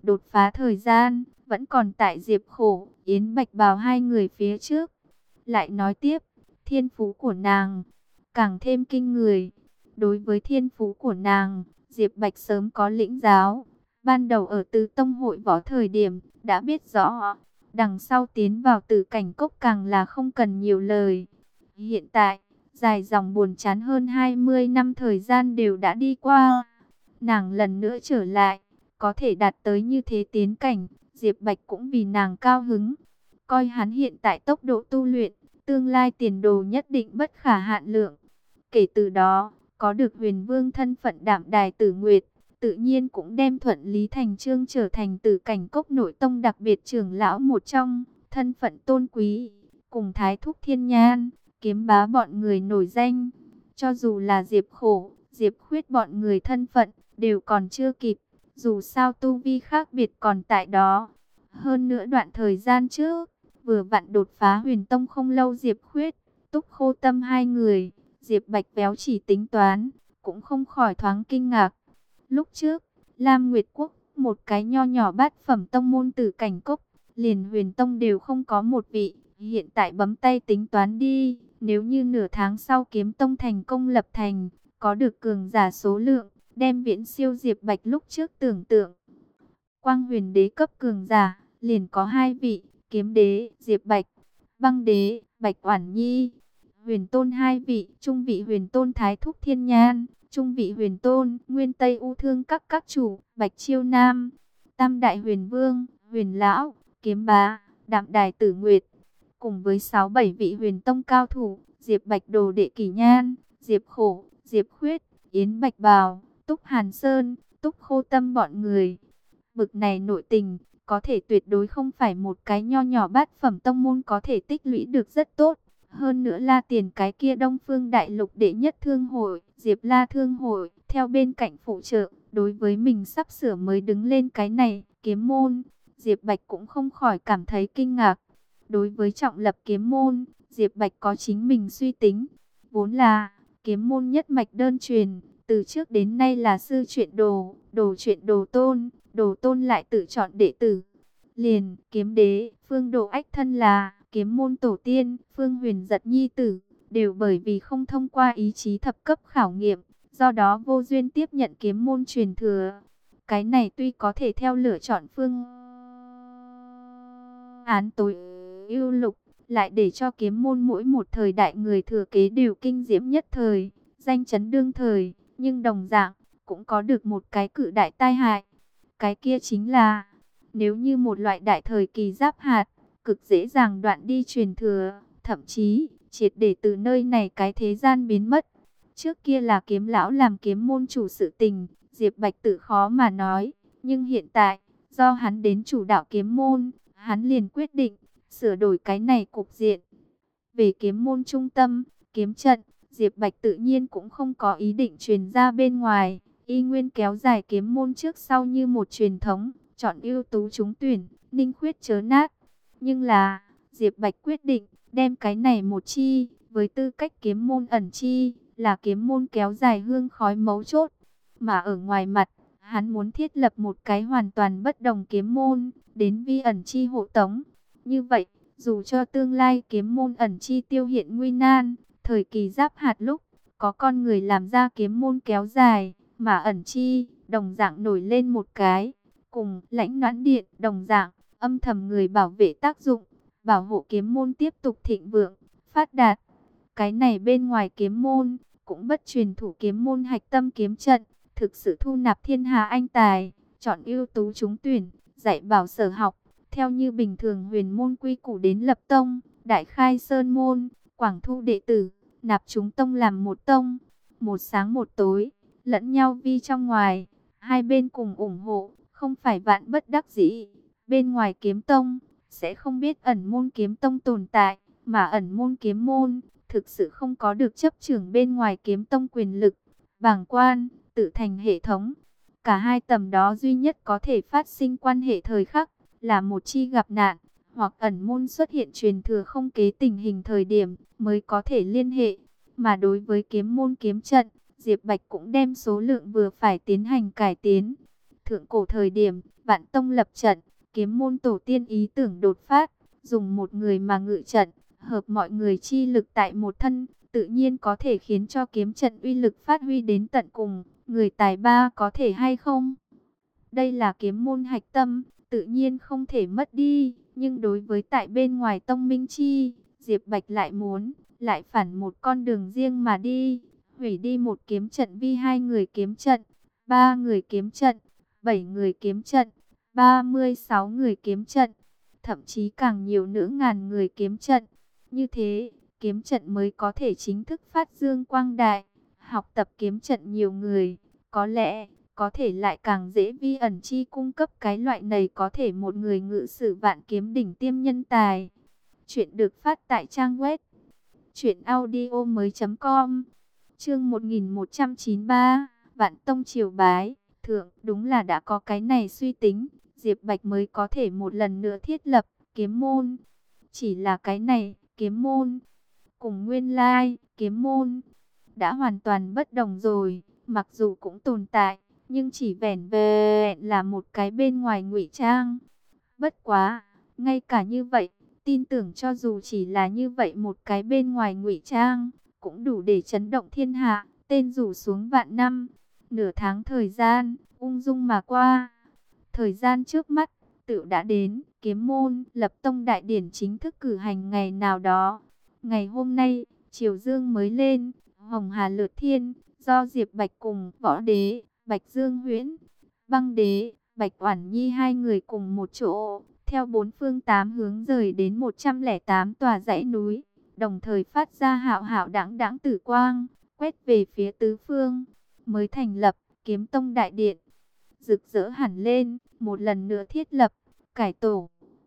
Đột phá thời gian, vẫn còn tại Diệp Khổ, Yến Bạch Bào hai người phía trước. Lại nói tiếp, thiên phú của nàng càng thêm kinh người. Đối với thiên phú của nàng, Diệp Bạch sớm có lĩnh giáo. Ban đầu ở Tứ Tông hội võ thời điểm, đã biết rõ. Đằng sau tiến vào Tử Cảnh Cốc càng là không cần nhiều lời. Hiện tại, dài dòng buồn chán hơn 20 năm thời gian đều đã đi qua. Nàng lần nữa trở lại, có thể đạt tới như thế tiến cảnh, Diệp Bạch cũng vì nàng cao hứng. Coi hắn hiện tại tốc độ tu luyện, tương lai tiền đồ nhất định bất khả hạn lượng. Kể từ đó, có được Huyền Vương thân phận Đạm Đài Tử Nguyệt, tự nhiên cũng đem thuận lý thành chương trở thành Tử Cảnh Cốc nội tông đặc biệt trưởng lão một trong, thân phận tôn quý, cùng Thái Thúc Thiên Nhan, Kiếm Bá bọn người nổi danh. Cho dù là Diệp Khổ, Diệp Khuyết bọn người thân phận, đều còn chưa kịp, dù sao tu vi khác biệt còn tại đó. Hơn nữa đoạn thời gian trước, vừa vặn đột phá Huyền Tông không lâu Diệp Khuyết, Túc Khô Tâm hai người, Diệp Bạch béo chỉ tính toán, cũng không khỏi thoáng kinh ngạc. Lúc trước, Lam Nguyệt Quốc, một cái nho nhỏ bát phẩm tông môn Tử Cảnh Cốc, liền Huyền Tông đều không có một vị. Hiện tại bấm tay tính toán đi, nếu như nửa tháng sau Kiếm Tông thành công lập thành, có được cường giả số lượng, đem viễn siêu Diệp Bạch lúc trước tưởng tượng. Quang Huyền Đế cấp cường giả, liền có hai vị, Kiếm Đế, Diệp Bạch, Băng Đế, Bạch Oản Nhi. Huyền Tôn hai vị, trung vị Huyền Tôn Thái Thúc Thiên Nhan, trung vị Huyền Tôn, Nguyên Tây U Thương các chủ, Bạch Chiêu Nam. Tam đại Huyền Vương, Huyền Lão, Kiếm Bá, Đạm Đài Tử Nguyệt. Cùng với 6-7 vị Huyền Tông cao thủ, Diệp Bạch đồ đệ Kỷ Nhan, Diệp Khổ, Diệp Khuyết, Yến Bạch Bào, Túc Hàn Sơn, Túc Khô Tâm bọn người. Bực này nội tình, có thể tuyệt đối không phải một cái nho nhỏ bát phẩm tông môn có thể tích lũy được rất tốt. Hơn nữa La Tiền cái kia Đông Phương Đại Lục đệ nhất thương hội, Diệp La thương hội, theo bên cạnh phụ trợ, đối với mình sắp sửa mới đứng lên cái này, kiếm môn, Diệp Bạch cũng không khỏi cảm thấy kinh ngạc. Đối với trọng lập kiếm môn, Diệp Bạch có chính mình suy tính, vốn là kiếm môn nhất mạch đơn truyền, từ trước đến nay là sư chuyện đồ, đồ chuyện đồ tôn lại tự chọn đệ tử. Liền, Kiếm Đế, Phương Đồ Ách thân là kiếm môn tổ tiên, Phương Huyền Giật nhi tử, đều bởi vì không thông qua ý chí thập cấp khảo nghiệm, do đó vô duyên tiếp nhận kiếm môn truyền thừa. Cái này tuy có thể theo lựa chọn phương án tối ưu lục, lại để cho kiếm môn mỗi một thời đại người thừa kế đều kinh diễm nhất thời, danh chấn đương thời, nhưng đồng dạng cũng có được một cái cự đại tai hại. Cái kia chính là, nếu như một loại đại thời kỳ giáp hạt, cực dễ dàng đoạn đi truyền thừa, thậm chí triệt để từ nơi này cái thế gian biến mất. Trước kia là Kiếm lão làm kiếm môn chủ sự tình, Diệp Bạch tự khó mà nói, nhưng hiện tại, do hắn đến chủ đạo kiếm môn, hắn liền quyết định sửa đổi cái này cục diện. Về kiếm môn trung tâm, kiếm trận, Diệp Bạch tự nhiên cũng không có ý định truyền ra bên ngoài, y nguyên kéo dài kiếm môn trước sau như một truyền thống, chọn ưu tú trúng tuyển, ninh khuyết chớ nát. Nhưng là, Diệp Bạch quyết định đem cái này một chi, với tư cách kiếm môn ẩn chi, là kiếm môn kéo dài hương khói mấu chốt. Mà ở ngoài mặt, hắn muốn thiết lập một cái hoàn toàn bất đồng kiếm môn, đến vi ẩn chi hộ tống. Như vậy, dù cho tương lai kiếm môn ẩn chi tiêu hiện nguy nan, thời kỳ giáp hạt lúc, có con người làm ra kiếm môn kéo dài, mà ẩn chi, đồng dạng nổi lên một cái, cùng Lãnh Noãn Điện, đồng dạng, âm thầm người bảo vệ tác dụng, bảo hộ kiếm môn tiếp tục thịnh vượng, phát đạt. Cái này bên ngoài kiếm môn, cũng bất truyền thủ kiếm môn hạch tâm kiếm trận, thực sự thu nạp thiên hà anh tài, chọn ưu tú trúng tuyển, dạy bảo sở học, theo như bình thường huyền môn quy củ đến lập tông, đại khai sơn môn, quảng thu đệ tử, nạp chúng tông làm một tông, một sáng một tối, lẫn nhau vi trong ngoài, hai bên cùng ủng hộ, không phải vạn bất đắc dĩ. Bên ngoài kiếm tông, sẽ không biết ẩn môn kiếm tông tồn tại, mà ẩn môn kiếm môn, thực sự không có được chấp trưởng bên ngoài kiếm tông quyền lực, bảng quan, tự thành hệ thống. Cả hai tầm đó duy nhất có thể phát sinh quan hệ thời khắc, là một chi gặp nạn, hoặc ẩn môn xuất hiện truyền thừa không kế tình hình thời điểm, mới có thể liên hệ. Mà đối với kiếm môn kiếm trận, Diệp Bạch cũng đem số lượng vừa phải tiến hành cải tiến. Thượng cổ thời điểm, Vạn Tông lập trận, kiếm môn tổ tiên ý tưởng đột phát, dùng một người mà ngự trận, hợp mọi người chi lực tại một thân, tự nhiên có thể khiến cho kiếm trận uy lực phát huy đến tận cùng. Người tài ba có thể hay không? Đây là kiếm môn hạch tâm, tự nhiên không thể mất đi. Nhưng đối với tại bên ngoài tông minh chi, Diệp Bạch lại phản một con đường riêng mà đi. Hủy đi một kiếm trận vi 2 người kiếm trận, 3 người kiếm trận, 7 người kiếm trận, 36 người kiếm trận, thậm chí càng nhiều nữa ngàn người kiếm trận. Như thế, kiếm trận mới có thể chính thức phát dương quang đại. Học tập kiếm trận nhiều người, có lẽ có thể lại càng dễ vi ẩn chi cung cấp cái loại này có thể một người ngự sử vạn kiếm đỉnh tiêm nhân tài. Chuyện được phát tại trang web truyệnaudiomoi.com. Chương 1193, Vạn Tông triều bái, thượng, đúng là đã có cái này suy tính, Diệp Bạch mới có thể một lần nữa thiết lập kiếm môn. Chỉ là cái này, kiếm môn cùng nguyên lai kiếm môn đã hoàn toàn bất đồng rồi, mặc dù cũng tồn tại, nhưng chỉ vẻn vẹn là một cái bên ngoài ngụy trang. Bất quá, ngay cả như vậy, tin tưởng cho dù chỉ là như vậy một cái bên ngoài ngụy trang, cũng đủ để chấn động thiên hạ, tên rủ xuống vạn năm. Nửa tháng thời gian, ung dung mà qua. Thời gian trước mắt, tự đã đến, kiếm môn, lập tông đại điển chính thức cử hành ngày nào đó. Ngày hôm nay, Triều Dương mới lên, Hồng Hà Lượt Thiên, do Diệp Bạch cùng Võ Đế, Bạch Dương Huyễn, Băng Đế, Bạch Oản Nhi 2 người cùng một chỗ, theo 4 phương 8 hướng rời đến 108 tòa dãy núi, đồng thời phát ra hạo hạo đãng đãng tử quang, quét về phía tứ phương, mới thành lập Kiếm Tông đại điện, rực rỡ hẳn lên, một lần nữa thiết lập, cải tổ.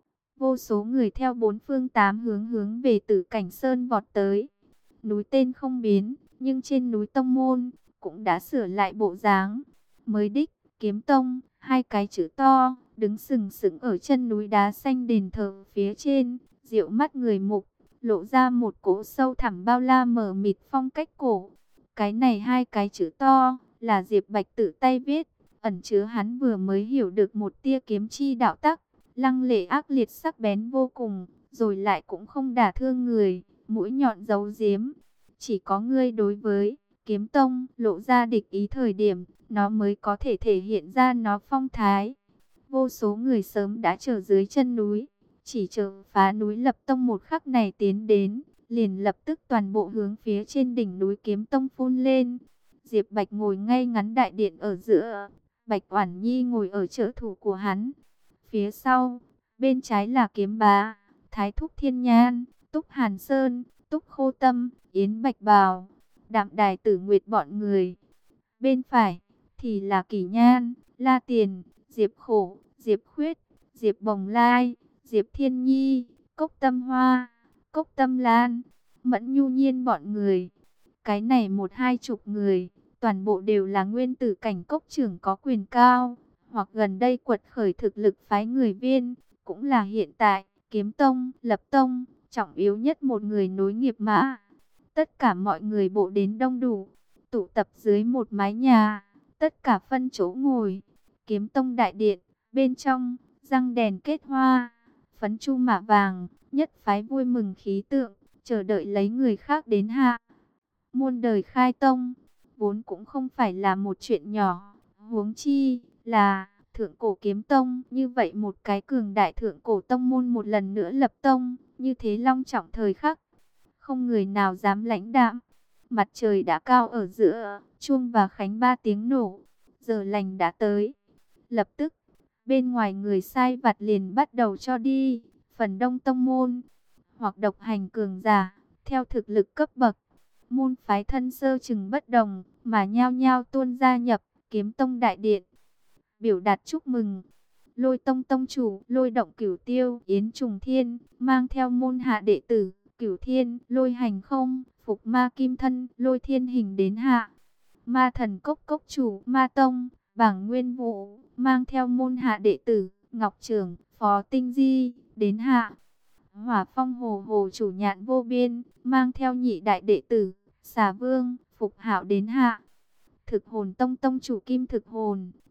Vô số người theo 4 phương 8 hướng về Tử Cảnh Sơn vọt tới. Núi tên không biến, nhưng trên núi tông môn cũng đã sửa lại bộ dáng. Mới đích, Kiếm Tông, 2 cái chữ to, đứng sừng sững ở chân núi đá xanh đền thờ phía trên, dịu mắt người mục, lộ ra một cỗ sâu thẳm bao la mờ mịt phong cách cổ. Cái này 2 cái chữ to là Diệp Bạch tự tay viết, ẩn chứa hắn vừa mới hiểu được một tia kiếm chi đạo tắc, lăng lệ ác liệt sắc bén vô cùng, rồi lại cũng không đả thương người, mũi nhọn giấu giếm. Chỉ có ngươi đối với Kiếm Tông lộ ra địch ý thời điểm, nó mới có thể thể hiện ra nó phong thái. Vô số người sớm đã chờ dưới chân núi, chỉ chờ phá núi lập tông một khắc này tiến đến, liền lập tức toàn bộ hướng phía trên đỉnh núi Kiếm Tông phun lên. Diệp Bạch ngồi ngay ngắn đại điện ở giữa, Bạch Oản Nhi ngồi ở trợ thủ của hắn. Phía sau, bên trái là Kiếm Bá, Thái Thúc Thiên Nhan, Túc Hàn Sơn, Túc Khô Tâm, Yến Bạch Bào, Đạm Đài Tử Nguyệt bọn người. Bên phải thì là Kỷ Nhan, La Tiền, Diệp Khổ, Diệp Khuyết, Diệp Bồng Lai, Diệp Thiên Nhi, Cốc Tâm Hoa, Cốc Tâm Lan, Mẫn Nhu Nhiên bọn người. Cái này 1-20 người, toàn bộ đều là nguyên tử cảnh cốc trưởng có quyền cao, hoặc gần đây quật khởi thực lực phái người viên, cũng là hiện tại Kiếm Tông, Lập Tông, trọng yếu nhất một người nối nghiệp mã. Tất cả mọi người bộ đến đông đủ, tụ tập dưới một mái nhà, tất cả phân chỗ ngồi. Kiếm Tông đại điện, bên trong, răng đèn kết hoa, phấn chu mạ vàng, nhất phái vui mừng khí tượng, chờ đợi lấy người khác đến hạ. Muôn đời khai tông, vốn cũng không phải là một chuyện nhỏ, huống chi là thượng cổ kiếm tông, như vậy một cái cường đại thượng cổ tông môn một lần nữa lập tông, như thế long trọng thời khắc, không người nào dám lãnh đạm. Mặt trời đã cao ở giữa, chuông và khánh 3 tiếng nổ, giờ lành đã tới. Lập tức, bên ngoài người sai vặt liền bắt đầu cho đi, phần đông tông môn, hoặc độc hành cường giả, theo thực lực cấp bậc, môn phái thân sơ chừng bất đồng, mà nhao nhao tuôn gia nhập Kiếm Tông đại điện. Biểu đạt chúc mừng, Lôi Tông tông chủ, Lôi Động Cửu Tiêu, Yến Trùng Thiên, mang theo môn hạ đệ tử, Cửu Thiên, Lôi Hành Không, Phục Ma Kim Thân, Lôi Thiên Hình đến hạ. Ma Thần Cốc cốc chủ, Ma Tông, Bảng Nguyên Vũ, mang theo môn hạ đệ tử, Ngọc Trường, Phó Tinh Di, đến hạ. Hỏa Phong Hồ Hồ chủ Nhạn Vô Biên, mang theo nhị đại đệ tử, Xà Vương, Phục Hạo đến hạ. Thực Hồn Tông tông chủ Kim Thực Hồn,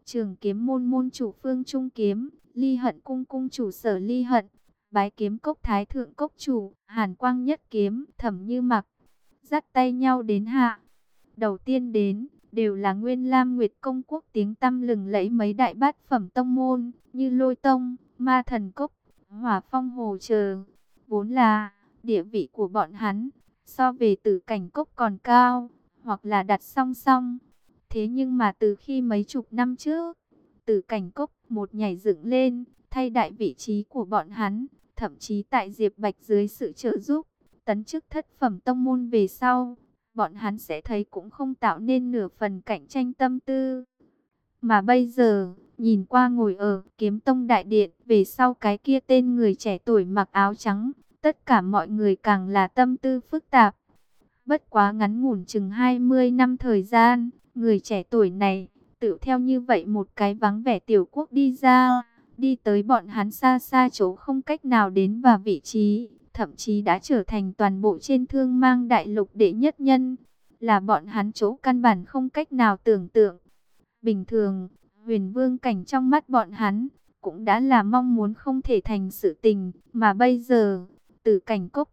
Trường Kiếm môn môn chủ Phương Trung Kiếm, Ly Hận cung cung chủ Sở Ly Hận, Bái Kiếm cốc thái thượng cốc chủ Hàn Quang Nhất Kiếm, Thẩm Như Mặc, dắt tay nhau đến hạ. Đầu tiên đến đều là Nguyên Lam Nguyệt công quốc tiếng tăm lừng lẫy mấy đại bát phẩm tông môn như Lôi Tông, Ma Thần Cốc, Hỏa Phong Hồ chờ. Vốn là địa vị của bọn hắn so về Tử Cảnh Cốc còn cao, hoặc là đặt song song. Thế nhưng mà từ khi mấy chục năm trước, Tử Cảnh Cốc một nhảy dựng lên, thay đại vị trí của bọn hắn, thậm chí tại Diệp Bạch dưới sự trợ giúp, tấn chức thất phẩm tông môn về sau, bọn hắn sẽ thấy cũng không tạo nên nửa phần cạnh tranh tâm tư. Mà bây giờ, nhìn qua ngồi ở Kiếm Tông đại điện, về sau cái kia tên người trẻ tuổi mặc áo trắng, tất cả mọi người càng là tâm tư phức tạp. Bất quá ngắn ngủn chừng 20 năm thời gian, người trẻ tuổi này, tự theo như vậy một cái vắng vẻ tiểu quốc đi ra, đi tới bọn hắn xa xa chỗ không cách nào đến vào vị trí, thậm chí đã trở thành toàn bộ trên Thương Mang đại lục đệ nhất nhân, là bọn hắn chỗ căn bản không cách nào tưởng tượng. Bình thường, huyền vương cảnh trong mắt bọn hắn, cũng đã là mong muốn không thể thành sự tình, mà bây giờ, Tử Cảnh Cốc,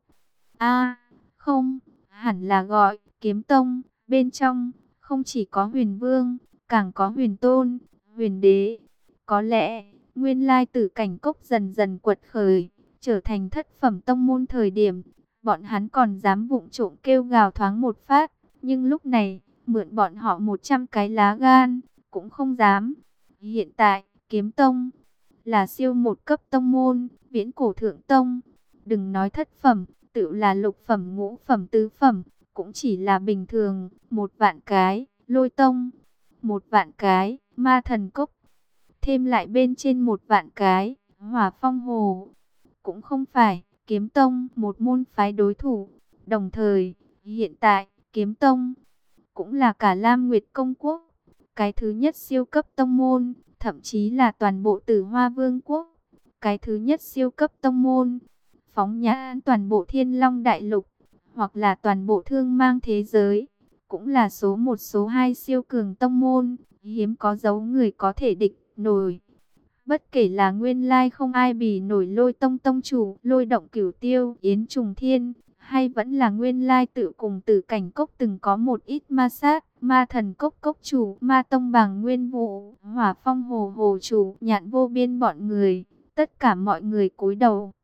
không, hẳn là gọi Kiếm Tông, bên trong, không chỉ có huyền vương, càng có huyền tôn, huyền đế. Có lẽ, nguyên lai Tử Cảnh Cốc dần dần quật khởi, trở thành thất phẩm tông môn thời điểm, bọn hắn còn dám vụng trộm kêu gào thoáng một phát, nhưng lúc này, mượn bọn họ 100 cái lá gan, cũng không dám. Hiện tại, Kiếm Tông là siêu một cấp tông môn, viễn cổ thượng tông, đừng nói thất phẩm, tự là lục phẩm, ngũ phẩm, tứ phẩm, cũng chỉ là bình thường. 1.000 cái Lôi Tông, 1.000 cái Ma Thần Cốc, thêm lại bên trên 1.000 cái Hỏa Phong Hồ, cũng không phải Kiếm Tông một môn phái đối thủ. Đồng thời, hiện tại Kiếm Tông cũng là cả Lam Nguyệt công quốc cái thứ nhất siêu cấp tông môn, thậm chí là toàn bộ Tử Hoa Vương quốc cái thứ nhất siêu cấp tông môn. Phóng nhãn toàn bộ Thiên Long đại lục, hoặc là toàn bộ Thương Mang thế giới, cũng là số 1 số 2 siêu cường tông môn, hiếm có dấu người có thể địch nổi. Bất kể là nguyên lai không ai bì nổi Lôi Tông tông chủ, Lôi Động Cửu Tiêu, Yến Trùng Thiên, hay vẫn là nguyên lai tự cùng Tử Cảnh Cốc từng có một ít ma sát, Ma Thần Cốc cốc chủ, Ma Tông Bàng Nguyên Vũ, Hỏa Phong Hồ hồ chủ, Nhạn Vô Biên bọn người, tất cả mọi người cúi đầu.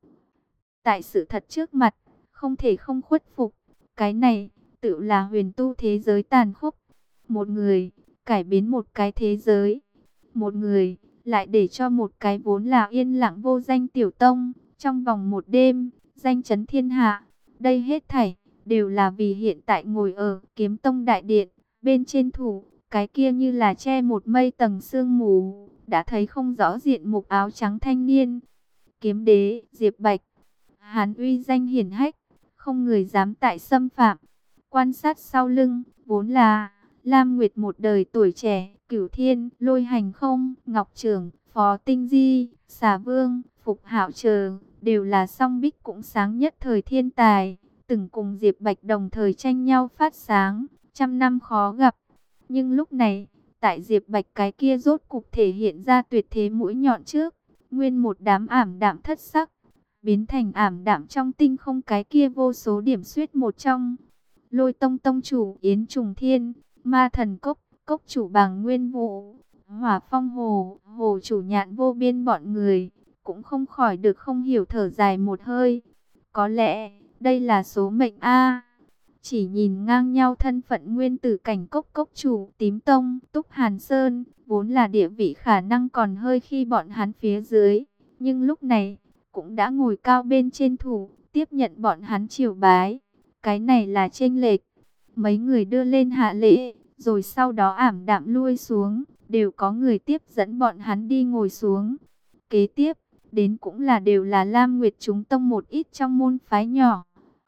Tại sự thật trước mặt, không thể không khuất phục. Cái này, tự là huyền tu thế giới tàn khốc. Một người, cải biến một cái thế giới. Một người, lại để cho một cái vốn là yên lặng vô danh tiểu tông, trong vòng một đêm, danh chấn thiên hạ. Đây hết thảy, đều là vì hiện tại ngồi ở Kiếm Tông đại điện, bên trên thủ, cái kia như là che một mây tầng sương mù, đã thấy không rõ diện mục áo trắng thanh niên. Kiếm đế, Diệp Bạch. Hắn uy danh hiển hách, không người dám tại xâm phạm. Quan sát sau lưng, vốn là Lam Nguyệt một đời tuổi trẻ, Cửu Thiên, Lôi Hành Không, Ngọc Trường, Phó Tinh Di, Xà Vương, Phục Hạo chờ, đều là song bích cũng sáng nhất thời thiên tài, từng cùng Diệp Bạch đồng thời tranh nhau phát sáng, trăm năm khó gặp. Nhưng lúc này, tại Diệp Bạch cái kia rốt cục thể hiện ra tuyệt thế mũi nhọn trước, nguyên một đám ảm đạm thất sắc, biến thành ảm đạm trong tinh không cái kia vô số điểm xuyết một trong. Lôi Tông tông chủ Yến Trùng Thiên, Ma Thần Cốc, cốc chủ Bàng Nguyên Vũ, Hỏa Phong Hồ, hồ chủ Nhạn Vô Biên bọn người, cũng không khỏi được không hiểu thở dài một hơi. Có lẽ, đây là số mệnh a. Chỉ nhìn ngang nhau thân phận nguyên tử cảnh cốc cốc chủ Tím Tông, Túc Hàn Sơn, vốn là địa vị khả năng còn hơi khi bọn hắn phía dưới. Nhưng lúc này, cũng đã ngồi cao bên trên thủ, tiếp nhận bọn hắn triều bái. Cái này là chênh lệch. Mấy người đưa lên hạ lễ, rồi sau đó ảm đạm lui xuống, đều có người tiếp dẫn bọn hắn đi ngồi xuống. Kế tiếp, đến cũng là đều là Lam Nguyệt chúng tông một ít trong môn phái nhỏ.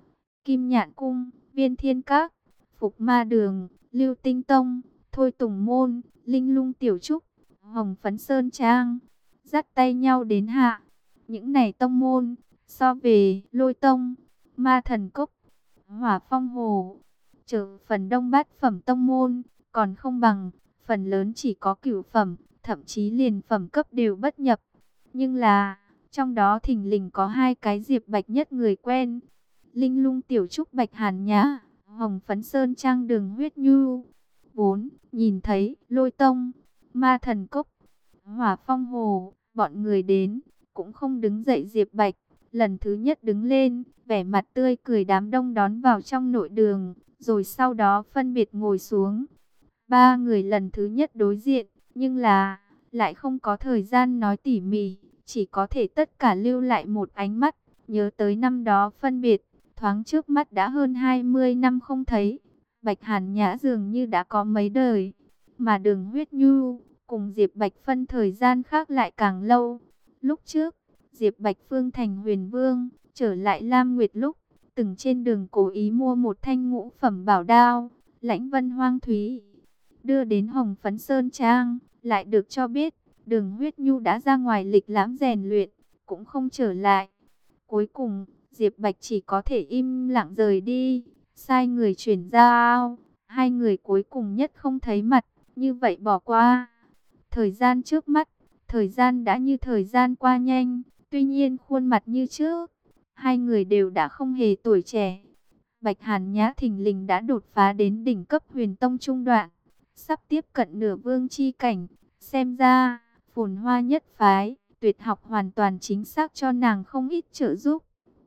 Kim Nhạn Cung, Viên Thiên Các, Phục Ma Đường, Lưu Tinh Tông, Thôi Tùng Môn, Linh Lung Tiểu Trúc, Hồng Phấn Sơn Trang, dắt tay nhau đến hạ. Những này tông môn, so về Lôi Tông, Ma Thần Cốc, Hỏa Phong Hồ, trở phần đông bát phẩm tông môn, còn không bằng, phần lớn chỉ có cửu phẩm, thậm chí liền phẩm cấp đều bất nhập. Nhưng là, trong đó thình lình có hai cái Diệp Bạch nhất người quen. Linh Lung Tiểu Trúc Bạch Hàn Nhã, Hồng Phấn Sơn Trang Đường Huyết Nhu. 4. Nhìn thấy Lôi Tông, Ma Thần Cốc, Hỏa Phong Hồ, bọn người đến, cũng không đứng dậy. Diệp Bạch lần thứ nhất đứng lên, vẻ mặt tươi cười đám đông đón vào trong nội đường, rồi sau đó phân biệt ngồi xuống. Ba người lần thứ nhất đối diện, nhưng là lại không có thời gian nói tỉ mỉ, chỉ có thể tất cả lưu lại một ánh mắt, nhớ tới năm đó phân biệt, thoáng trước mắt đã hơn 20 năm không thấy. Bạch Hàn Nhã dường như đã có mấy đời, mà Đường Huyết Nhu cùng Diệp Bạch phân thời gian khác lại càng lâu. Lúc trước, Diệp Bạch Phương thành Huyền Vương, trở lại Lam Nguyệt lúc, từng trên đường cố ý mua một thanh ngũ phẩm bảo đao, Lãnh Vân Hoang Thúy, đưa đến Hồng Phấn Sơn Trang, lại được cho biết, Đường Huyết Nhu đã ra ngoài lịch lãm rèn luyện, cũng không trở lại. Cuối cùng, Diệp Bạch chỉ có thể im lặng rời đi, sai người chuyển giao, hai người cuối cùng nhất không thấy mặt, như vậy bỏ qua. Thời gian trước mắt, thời gian đã như thời gian qua nhanh, tuy nhiên khuôn mặt như trước, hai người đều đã không hề tuổi trẻ. Bạch Hàn Nhã thình lình đã đột phá đến đỉnh cấp Huyền Tông trung đoạn, sắp tiếp cận nửa vương chi cảnh. Xem ra, Phồn Hoa nhất phái, tuyệt học hoàn toàn chính xác cho nàng không ít trợ giúp.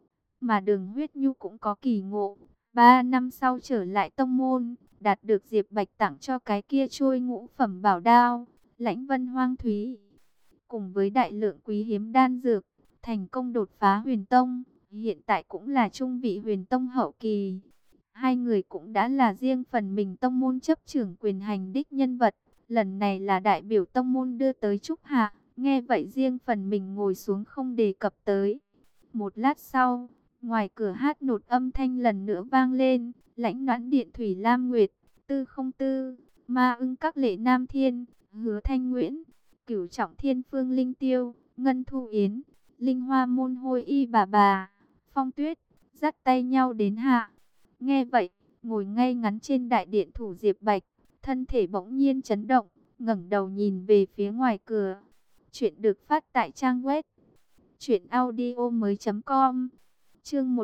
Mà Đường Huyết Nhu cũng có kỳ ngộ, 3 năm sau trở lại tông môn, đạt được Diệp Bạch tặng cho cái kia trôi ngũ phẩm bảo đao, Lãnh Vân Hoang Thúy, cùng với đại lượng quý hiếm đan dược, thành công đột phá Huyền Tông, hiện tại cũng là trung vị Huyền Tông hậu kỳ. Hai người cũng đã là riêng phần mình tông môn chấp trưởng quyền hành đích nhân vật, lần này là đại biểu tông môn đưa tới chúc hạ, nghe vậy riêng phần mình ngồi xuống không đề cập tới. Một lát sau, ngoài cửa hát nột âm thanh lần nữa vang lên, Lãnh Noãn Điện Thủy Lam Nguyệt, Tư Không Tư, Ma Ưng Các Lệ Nam Thiên, Hứa Thanh Nguyễn, Cửu Trọng Thiên Phương Linh Tiêu, Ngân Thu Yến, Linh Hoa Môn Hôi Y bà, Phong Tuyết, dắt tay nhau đến hạ. Nghe vậy, ngồi ngay ngắn trên đại điện thủ Diệp Bạch, thân thể bỗng nhiên chấn động, ngẩng đầu nhìn về phía ngoài cửa. Chuyện được phát tại trang web truyệnaudiomoi.com. Chương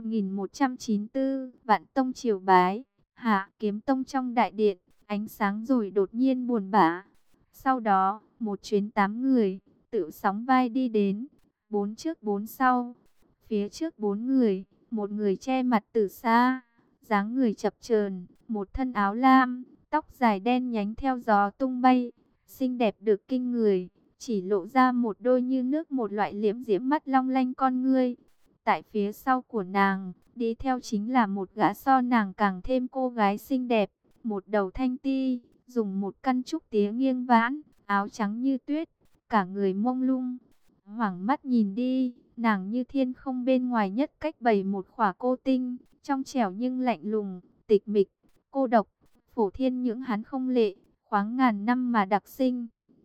1194, Vạn Tông triều bái. Hạ Kiếm Tông trong đại điện, ánh sáng rồi đột nhiên buồn bã. Sau đó, một chuyến 8 người tự sóng vai đi đến, 4 trước 4 sau. Phía trước 4 người, một người che mặt từ xa, dáng người chập chờn, một thân áo lam, tóc dài đen nhánh theo gió tung bay, xinh đẹp được kinh người, chỉ lộ ra một đôi như nước một loại liễm diễm mắt long lanh con ngươi. Tại phía sau của nàng, đi theo chính là một gã so nàng càng thêm cô gái xinh đẹp, một đầu thanh ti, dùng một căn trúc tía nghiêng vãn, áo trắng như tuyết, cả người mông lung. Hoảng mắt nhìn đi, nàng như thiên không bên ngoài nhất cách bày một khỏa cô tinh, trong trẻo nhưng lạnh lùng, tịch mịch, cô độc, phổ thiên những hắn không lệ, khoáng ngàn năm mà đặc sinh.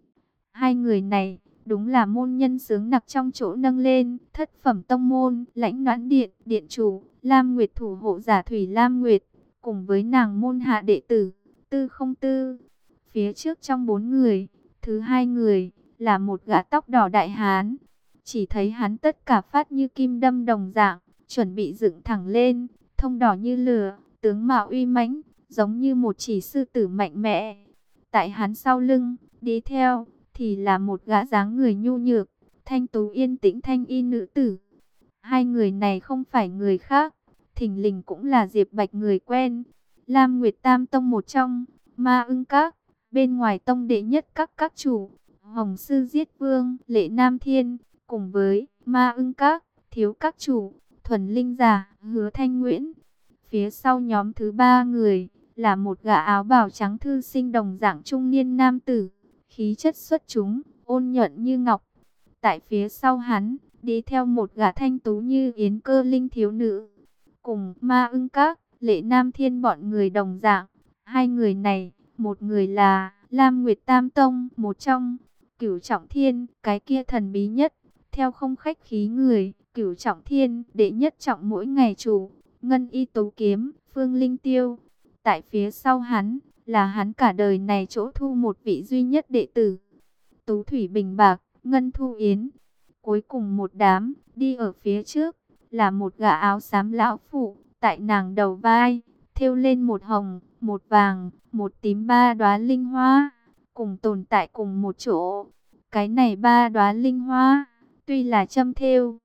Hai người này, đúng là môn nhân xướng nặc trong chỗ nâng lên, thất phẩm tông môn, Lãnh Noãn Điện, điện chủ, Lam Nguyệt thủ hộ giả Thủy Lam Nguyệt, cùng với nàng môn hạ đệ tử, Tư Không Tư. Phía trước trong 4 người, thứ hai người, là một gã tóc đỏ đại hán. Chỉ thấy hắn tất cả phát như kim đâm đồng dạng, chuẩn bị dựng thẳng lên, thông đỏ như lửa, tướng mạo uy mãnh, giống như một chỉ sư tử mạnh mẽ. Tại hắn sau lưng, đi theo, thì là một gã dáng người nhu nhược, thanh tú yên tĩnh thanh y nữ tử. Hai người này không phải người khác, thình lình cũng là Diệp Bạch người quen. Lam Nguyệt Tam Tông một trong, Ma Ưng Các, bên ngoài tông đệ nhất các chủ, Hồng Sư Giết Vương, Lệ Nam Thiên, cùng với Ma Ưng Các, thiếu các chủ, Thuần Linh Giả, Hứa Thanh Nguyễn. Phía sau nhóm thứ ba người, là một gã áo bào trắng thư sinh đồng dạng trung niên nam tử, khí chất xuất chúng, ôn nhuận như ngọc. Tại phía sau hắn, đi theo một gã thanh tú như yến cơ linh thiếu nữ. Cùng Ma Ưng Các, Lệ Nam Thiên bọn người đồng dạng. Hai người này, một người là Lam Nguyệt Tam Tông, một trong Cửu Trọng Thiên, cái kia thần bí nhất, theo không khách khí người, Cửu Trọng Thiên, đệ nhất trọng mỗi ngày chủ, Ngân Y Tố Kiếm, Phương Linh Tiêu. Tại phía sau hắn, là hắn cả đời này chỗ thu một vị duy nhất đệ tử. Tú Thủy Bình Bạc, Ngân Thu Yến. Cuối cùng một đám, đi ở phía trước, là một gã áo xám lão phụ, tại nàng đầu vai, thêu lên một hồng, một vàng, một tím ba đóa linh hoa, cùng tồn tại cùng một chỗ. Cái này ba đóa linh hoa, tuy là châm thêu,